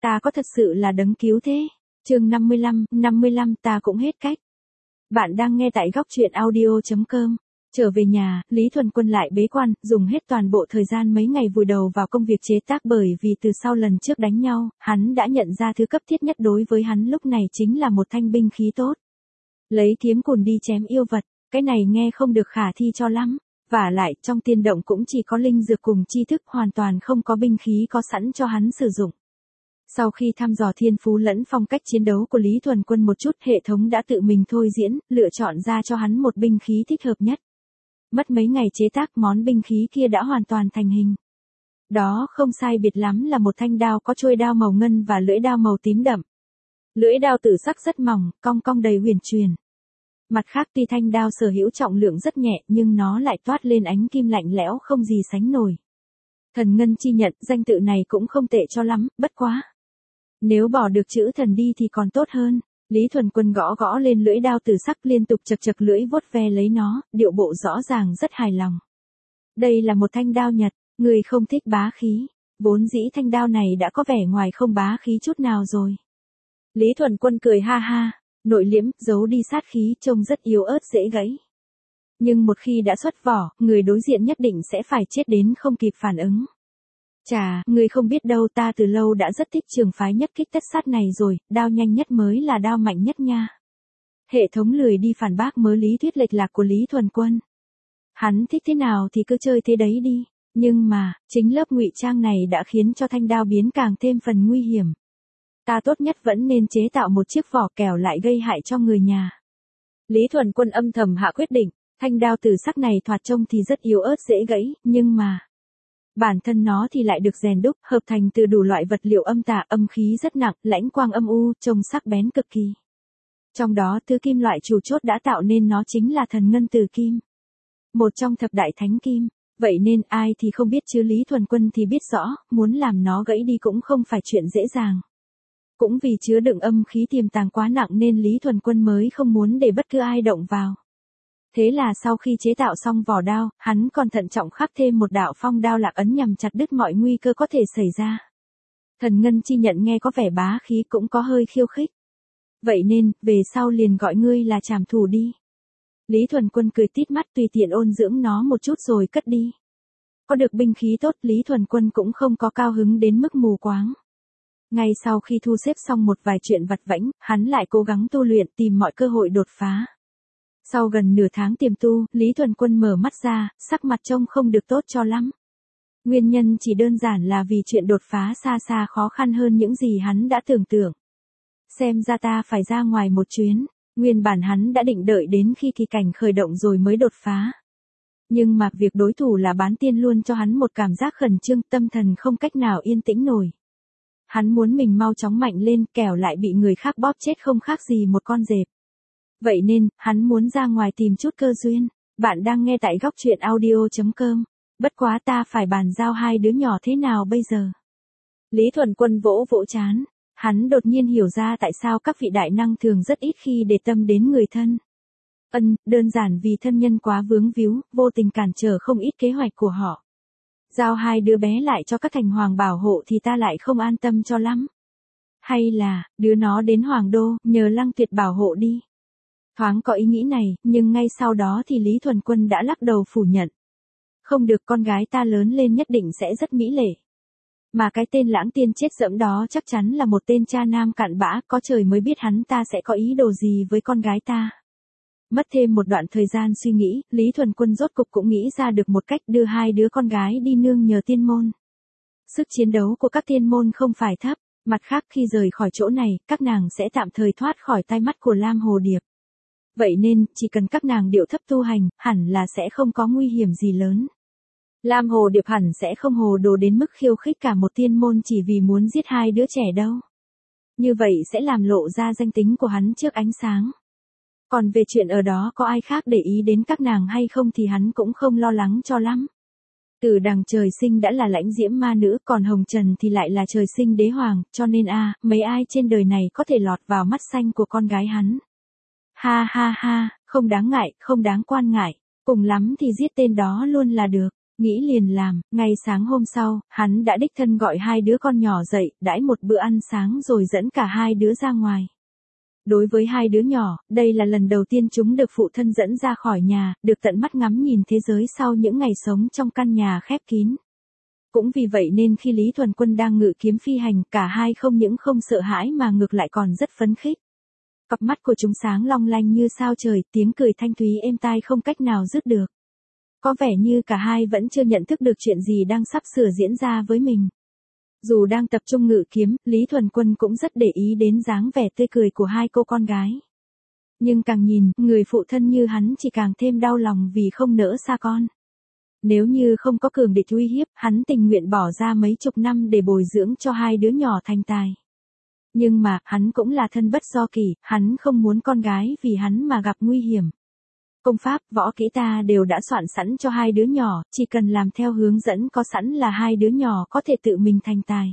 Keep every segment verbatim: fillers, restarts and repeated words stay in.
Ta có thật sự là đấng cứu thế. Chương năm mươi lăm, năm mươi lăm ta cũng hết cách. Bạn đang nghe tại góc truyện audio chấm com. Trở về nhà, Lý Thuần Quân lại bế quan, dùng hết toàn bộ thời gian mấy ngày vùi đầu vào công việc chế tác bởi vì từ sau lần trước đánh nhau, hắn đã nhận ra thứ cấp thiết nhất đối với hắn lúc này chính là một thanh binh khí tốt. Lấy kiếm cùn đi chém yêu vật, cái này nghe không được khả thi cho lắm. Vả lại, trong tiên động cũng chỉ có linh dược cùng tri thức, hoàn toàn không có binh khí có sẵn cho hắn sử dụng. Sau khi thăm dò thiên phú lẫn phong cách chiến đấu của Lý Thuần Quân một chút, hệ thống đã tự mình thôi diễn, lựa chọn ra cho hắn một binh khí thích hợp nhất. Mất mấy ngày chế tác, món binh khí kia đã hoàn toàn thành hình. Đó không sai biệt lắm là một thanh đao có chuôi đao màu ngân và lưỡi đao màu tím đậm. Lưỡi đao tử sắc rất mỏng, cong cong đầy huyền truyền. Mặt khác, tuy thanh đao sở hữu trọng lượng rất nhẹ nhưng nó lại toát lên ánh kim lạnh lẽo không gì sánh nổi. Thần ngân chi nhận, danh tự này cũng không tệ cho lắm, bất quá. Nếu bỏ được chữ thần đi thì còn tốt hơn. Lý Thuần Quân gõ gõ lên lưỡi đao tử sắc, liên tục chật chật lưỡi vuốt ve lấy nó, điệu bộ rõ ràng rất hài lòng. Đây là một thanh đao Nhật, người không thích bá khí. Vốn dĩ thanh đao này đã có vẻ ngoài không bá khí chút nào rồi. Lý Thuần Quân cười ha ha, nội liễm, giấu đi sát khí, trông rất yếu ớt dễ gãy. Nhưng một khi đã xuất vỏ, người đối diện nhất định sẽ phải chết đến không kịp phản ứng. Chà, người không biết đâu, ta từ lâu đã rất thích trường phái nhất kích tất sát này rồi, đao nhanh nhất mới là đao mạnh nhất nha. Hệ thống lười đi phản bác mớ lý thuyết lệch lạc của Lý Thuần Quân. Hắn thích thế nào thì cứ chơi thế đấy đi, nhưng mà, chính lớp ngụy trang này đã khiến cho thanh đao biến càng thêm phần nguy hiểm. Ta tốt nhất vẫn nên chế tạo một chiếc vỏ kẻo lại gây hại cho người nhà. Lý Thuần Quân âm thầm hạ quyết định, thanh đao tử sắc này thoạt trông thì rất yếu ớt dễ gãy, nhưng mà bản thân nó thì lại được rèn đúc, hợp thành từ đủ loại vật liệu âm tà, âm khí rất nặng, lãnh quang âm u, trông sắc bén cực kỳ. Trong đó, thứ kim loại chủ chốt đã tạo nên nó chính là thần ngân tử kim. Một trong thập đại thánh kim. Vậy nên ai thì không biết chứ Lý Thuần Quân thì biết rõ, muốn làm nó gãy đi cũng không phải chuyện dễ dàng. Cũng vì chứa đựng âm khí tiềm tàng quá nặng nên Lý Thuần Quân mới không muốn để bất cứ ai động vào. Thế là sau khi chế tạo xong vỏ đao, hắn còn thận trọng khắc thêm một đạo phong đao lạc ấn nhằm chặt đứt mọi nguy cơ có thể xảy ra. Thần ngân chi nhận nghe có vẻ bá khí cũng có hơi khiêu khích. Vậy nên, về sau liền gọi ngươi là trảm thủ đi. Lý Thuần Quân cười tít mắt, tùy tiện ôn dưỡng nó một chút rồi cất đi. Có được binh khí tốt, Lý Thuần Quân cũng không có cao hứng đến mức mù quáng. Ngay sau khi thu xếp xong một vài chuyện vặt vãnh, hắn lại cố gắng tu luyện, tìm mọi cơ hội đột phá. Sau gần nửa tháng tiềm tu, Lý Thuần Quân mở mắt ra, sắc mặt trông không được tốt cho lắm. Nguyên nhân chỉ đơn giản là vì chuyện đột phá xa xa khó khăn hơn những gì hắn đã tưởng tượng. Xem ra ta phải ra ngoài một chuyến, nguyên bản hắn đã định đợi đến khi kỳ cảnh khởi động rồi mới đột phá. Nhưng mà việc đối thủ là bán tiên luôn cho hắn một cảm giác khẩn trương, tâm thần không cách nào yên tĩnh nổi. Hắn muốn mình mau chóng mạnh lên, kẻo lại bị người khác bóp chết không khác gì một con dẹp. Vậy nên, hắn muốn ra ngoài tìm chút cơ duyên. Bạn đang nghe tại góc truyện audio chấm com. Bất quá ta phải bàn giao hai đứa nhỏ thế nào bây giờ? Lý Thuần Quân vỗ vỗ chán. Hắn đột nhiên hiểu ra tại sao các vị đại năng thường rất ít khi để tâm đến người thân. Ân, đơn giản vì thân nhân quá vướng víu, vô tình cản trở không ít kế hoạch của họ. Giao hai đứa bé lại cho các thành hoàng bảo hộ thì ta lại không an tâm cho lắm. Hay là, đứa nó đến Hoàng Đô, nhờ Lăng Tuyệt bảo hộ đi. Thoáng có ý nghĩ này, nhưng ngay sau đó thì Lý Thuần Quân đã lắc đầu phủ nhận. Không được, con gái ta lớn lên nhất định sẽ rất mỹ lệ. Mà cái tên lãng tiên chết dẫm đó chắc chắn là một tên cha nam cặn bã, có trời mới biết hắn ta sẽ có ý đồ gì với con gái ta. Mất thêm một đoạn thời gian suy nghĩ, Lý Thuần Quân rốt cục cũng nghĩ ra được một cách đưa hai đứa con gái đi nương nhờ tiên môn. Sức chiến đấu của các tiên môn không phải thấp, mặt khác khi rời khỏi chỗ này, các nàng sẽ tạm thời thoát khỏi tai mắt của Lam Hồ Điệp. Vậy nên, chỉ cần các nàng điệu thấp tu hành, hẳn là sẽ không có nguy hiểm gì lớn. Lam Hồ Điệp hẳn sẽ không hồ đồ đến mức khiêu khích cả một tiên môn chỉ vì muốn giết hai đứa trẻ đâu. Như vậy sẽ làm lộ ra danh tính của hắn trước ánh sáng. Còn về chuyện ở đó có ai khác để ý đến các nàng hay không thì hắn cũng không lo lắng cho lắm. Từ đằng trời sinh đã là lãnh diễm ma nữ, còn Hồng Trần thì lại là trời sinh đế hoàng, cho nên a, à, mấy ai trên đời này có thể lọt vào mắt xanh của con gái hắn. Ha ha ha, không đáng ngại, không đáng quan ngại, cùng lắm thì giết tên đó luôn là được. Nghĩ liền làm, ngay sáng hôm sau, hắn đã đích thân gọi hai đứa con nhỏ dậy, đãi một bữa ăn sáng rồi dẫn cả hai đứa ra ngoài. Đối với hai đứa nhỏ, đây là lần đầu tiên chúng được phụ thân dẫn ra khỏi nhà, được tận mắt ngắm nhìn thế giới sau những ngày sống trong căn nhà khép kín. Cũng vì vậy nên khi Lý Thuần Quân đang ngự kiếm phi hành, cả hai không những không sợ hãi mà ngược lại còn rất phấn khích. Cặp mắt của chúng sáng long lanh như sao trời, tiếng cười thanh thúy êm tai không cách nào dứt được. Có vẻ như cả hai vẫn chưa nhận thức được chuyện gì đang sắp sửa diễn ra với mình. Dù đang tập trung ngự kiếm, Lý Thuần Quân cũng rất để ý đến dáng vẻ tươi cười của hai cô con gái. Nhưng càng nhìn, người phụ thân như hắn chỉ càng thêm đau lòng vì không nỡ xa con. Nếu như không có cường địch uy hiếp, hắn tình nguyện bỏ ra mấy chục năm để bồi dưỡng cho hai đứa nhỏ thành tài. Nhưng mà, hắn cũng là thân bất do kỷ, hắn không muốn con gái vì hắn mà gặp nguy hiểm. Công pháp, võ kỹ ta đều đã soạn sẵn cho hai đứa nhỏ, chỉ cần làm theo hướng dẫn có sẵn là hai đứa nhỏ có thể tự mình thành tài.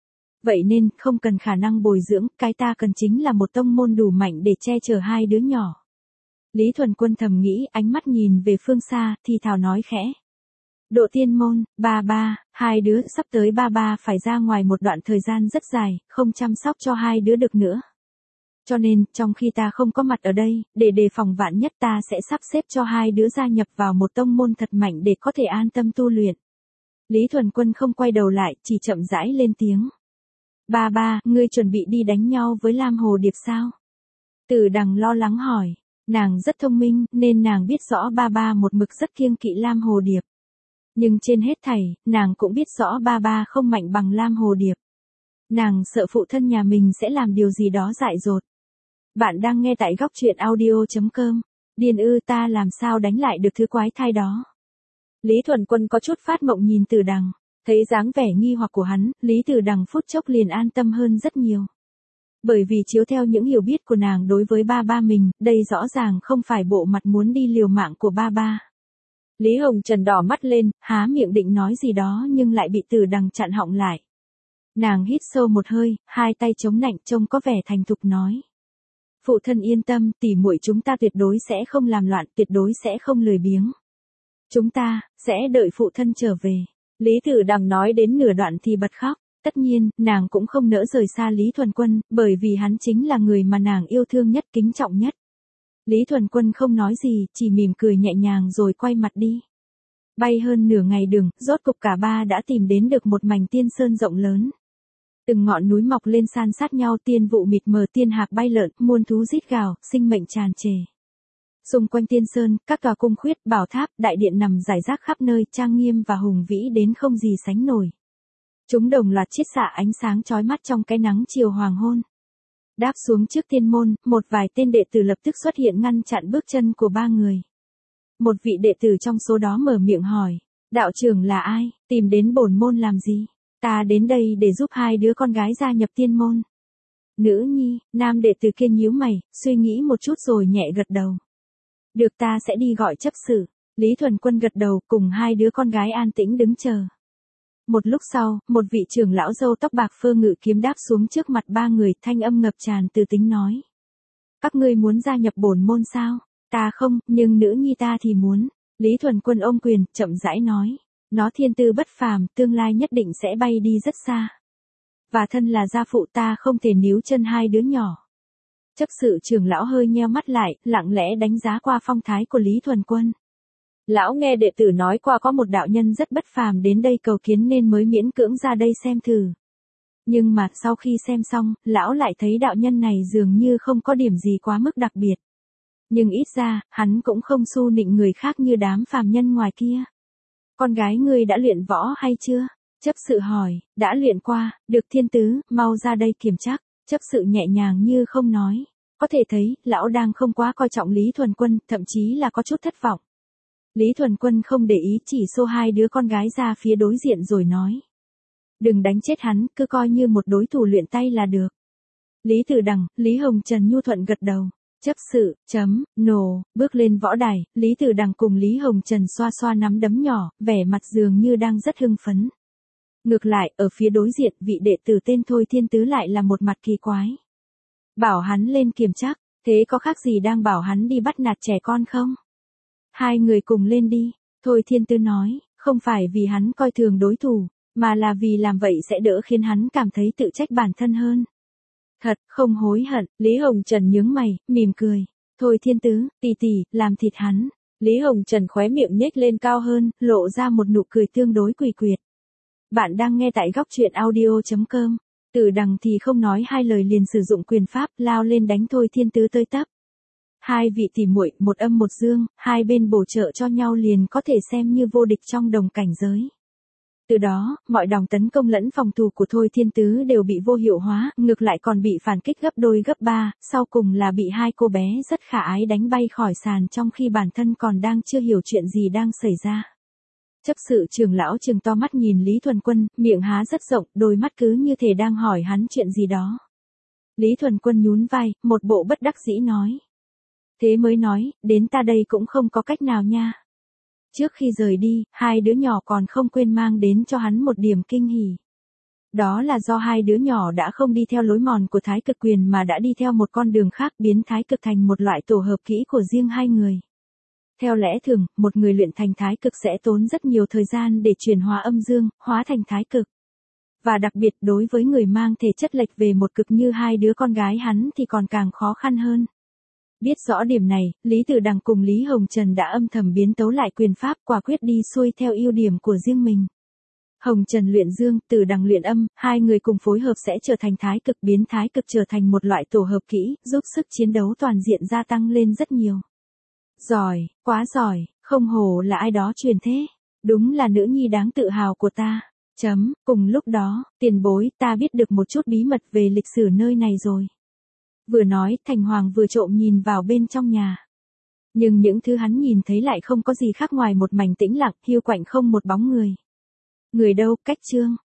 Vậy nên, không cần khả năng bồi dưỡng, cái ta cần chính là một tông môn đủ mạnh để che chở hai đứa nhỏ. Lý Thuần Quân thầm nghĩ, ánh mắt nhìn về phương xa, thì thào nói khẽ. Độ tiên môn, ba ba, hai đứa, sắp tới ba ba phải ra ngoài một đoạn thời gian rất dài, không chăm sóc cho hai đứa được nữa. Cho nên, trong khi ta không có mặt ở đây, để đề phòng vạn nhất ta sẽ sắp xếp cho hai đứa gia nhập vào một tông môn thật mạnh để có thể an tâm tu luyện. Lý Thuần Quân không quay đầu lại, chỉ chậm rãi lên tiếng. Ba ba, ngươi chuẩn bị đi đánh nhau với Lam Hồ Điệp sao? Từ Đằng lo lắng hỏi. Nàng rất thông minh, nên nàng biết rõ ba ba một mực rất kiêng kỵ Lam Hồ Điệp. Nhưng trên hết thảy, nàng cũng biết rõ ba ba không mạnh bằng Lam Hồ Điệp. Nàng sợ phụ thân nhà mình sẽ làm điều gì đó dại dột. Bạn đang nghe tại góc truyện audio chấm com. Điên ư, ta làm sao đánh lại được thứ quái thai đó? Lý Thuần Quân có chút phát mộng nhìn Từ Đằng. Thấy dáng vẻ nghi hoặc của hắn, Lý Từ Đằng phút chốc liền an tâm hơn rất nhiều. Bởi vì chiếu theo những hiểu biết của nàng đối với ba ba mình, đây rõ ràng không phải bộ mặt muốn đi liều mạng của ba ba. Lý Hồng Trần đỏ mắt lên, há miệng định nói gì đó nhưng lại bị Từ Đằng chặn họng lại. Nàng hít sâu một hơi, hai tay chống nạnh trông có vẻ thành thục nói. Phụ thân yên tâm, tỉ muội chúng ta tuyệt đối sẽ không làm loạn, tuyệt đối sẽ không lười biếng. Chúng ta, sẽ đợi phụ thân trở về. Lý Tử Đằng nói đến nửa đoạn thì bật khóc. Tất nhiên, nàng cũng không nỡ rời xa Lý Thuần Quân, bởi vì hắn chính là người mà nàng yêu thương nhất, kính trọng nhất. Lý Thuần Quân không nói gì, chỉ mỉm cười nhẹ nhàng rồi quay mặt đi. Bay hơn nửa ngày đường, rốt cục cả ba đã tìm đến được một mảnh tiên sơn rộng lớn. Từng ngọn núi mọc lên san sát nhau, tiên vụ mịt mờ, tiên hạc bay lượn, muôn thú rít gào, sinh mệnh tràn trề. Xung quanh tiên sơn, các tòa cung khuyết, bảo tháp, đại điện nằm rải rác khắp nơi, trang nghiêm và hùng vĩ đến không gì sánh nổi. Chúng đồng loạt chiết xạ ánh sáng chói mắt trong cái nắng chiều hoàng hôn. Đáp xuống trước tiên môn, một vài tên đệ tử lập tức xuất hiện ngăn chặn bước chân của ba người. Một vị đệ tử trong số đó mở miệng hỏi, đạo trưởng là ai, tìm đến bổn môn làm gì? Ta đến đây để giúp hai đứa con gái gia nhập tiên môn. Nữ nhi, nam đệ tử kia nhíu mày, suy nghĩ một chút rồi nhẹ gật đầu. Được, ta sẽ đi gọi chấp sự. Lý Thuần Quân gật đầu, cùng hai đứa con gái an tĩnh đứng chờ. Một lúc sau, một vị trưởng lão râu tóc bạc phơ ngự kiếm đáp xuống trước mặt ba người, thanh âm ngập tràn từ tính nói. Các ngươi muốn gia nhập bổn môn sao? Ta không, nhưng nữ nhi ta thì muốn. Lý Thuần Quân ôm quyền, chậm rãi nói. Nó thiên tư bất phàm, tương lai nhất định sẽ bay đi rất xa. Và thân là gia phụ, ta không thể níu chân hai đứa nhỏ. Chấp sự trưởng lão hơi nheo mắt lại, lặng lẽ đánh giá qua phong thái của Lý Thuần Quân. Lão nghe đệ tử nói qua có một đạo nhân rất bất phàm đến đây cầu kiến nên mới miễn cưỡng ra đây xem thử. Nhưng mà sau khi xem xong, lão lại thấy đạo nhân này dường như không có điểm gì quá mức đặc biệt. Nhưng ít ra, hắn cũng không xu nịnh người khác như đám phàm nhân ngoài kia. Con gái ngươi đã luyện võ hay chưa? Chấp sự hỏi, đã luyện qua, được thiên tứ, mau ra đây kiểm chắc. Chấp sự nhẹ nhàng như không nói. Có thể thấy, lão đang không quá coi trọng Lý Thuần Quân, thậm chí là có chút thất vọng. Lý Thuần Quân không để ý, chỉ xô hai đứa con gái ra phía đối diện rồi nói. Đừng đánh chết hắn, cứ coi như một đối thủ luyện tay là được. Lý Tử Đằng, Lý Hồng Trần nhu thuận gật đầu. Chấp sự, chấm, nổ, bước lên võ đài, Lý Tử Đằng cùng Lý Hồng Trần xoa xoa nắm đấm nhỏ, vẻ mặt dường như đang rất hưng phấn. Ngược lại, ở phía đối diện, vị đệ tử tên Thôi Thiên Tứ lại là một mặt kỳ quái. Bảo hắn lên kiểm chắc, thế có khác gì đang bảo hắn đi bắt nạt trẻ con không? Hai người cùng lên đi, Thôi Thiên Tứ nói, Không phải vì hắn coi thường đối thủ, mà là vì làm vậy sẽ đỡ khiến hắn cảm thấy tự trách bản thân hơn. Thật, không hối hận, Lý Hồng Trần nhướng mày, mỉm cười. Thôi Thiên Tứ, tỷ tỷ, làm thịt hắn. Lý Hồng Trần khóe miệng nhếch lên cao hơn, lộ ra một nụ cười tương đối quỷ quyệt. Bạn đang nghe tại góc truyện audio chấm com. Tử Đằng thì không nói hai lời liền sử dụng quyền pháp lao lên đánh Thôi Thiên Tứ tới tấp. Hai vị tỷ muội, một âm một dương, hai bên bổ trợ cho nhau liền có thể xem như vô địch trong đồng cảnh giới. Từ đó, mọi đòn tấn công lẫn phòng thủ của Thôi Thiên Tứ đều bị vô hiệu hóa, ngược lại còn bị phản kích gấp đôi gấp ba, sau cùng là bị hai cô bé rất khả ái đánh bay khỏi sàn trong khi bản thân còn đang chưa hiểu chuyện gì đang xảy ra. Chấp sự trưởng lão trừng to mắt nhìn Lý Thuần Quân, miệng há rất rộng, đôi mắt cứ như thể đang hỏi hắn chuyện gì đó. Lý Thuần Quân nhún vai, một bộ bất đắc dĩ nói. Thế mới nói, đến ta đây cũng không có cách nào nha. Trước khi rời đi, hai đứa nhỏ còn không quên mang đến cho hắn một điểm kinh hỉ. Đó là do hai đứa nhỏ đã không đi theo lối mòn của Thái Cực Quyền mà đã đi theo một con đường khác, biến Thái Cực thành một loại tổ hợp kỹ của riêng hai người. Theo lẽ thường, một người luyện thành Thái Cực sẽ tốn rất nhiều thời gian để chuyển hóa âm dương, hóa thành Thái Cực. Và đặc biệt đối với người mang thể chất lệch về một cực như hai đứa con gái hắn thì còn càng khó khăn hơn. Biết rõ điểm này, Lý Tử Đằng cùng Lý Hồng Trần đã âm thầm biến tấu lại quyền pháp, quả quyết đi xuôi theo ưu điểm của riêng mình. Hồng Trần luyện dương, Tử Đằng luyện âm, hai người cùng phối hợp sẽ trở thành Thái Cực, biến Thái Cực trở thành một loại tổ hợp kỹ, giúp sức chiến đấu toàn diện gia tăng lên rất nhiều. Giỏi, quá giỏi, không hổ là ai đó truyền thế. Đúng là nữ nhi đáng tự hào của ta. Chấm, cùng lúc đó, tiền bối, ta biết được một chút bí mật về lịch sử nơi này rồi. Vừa nói, Thành Hoàng vừa trộm nhìn vào bên trong nhà. Nhưng những thứ hắn nhìn thấy lại không có gì khác ngoài một mảnh tĩnh lặng, hiu quạnh không một bóng người. Người đâu, cách Trương.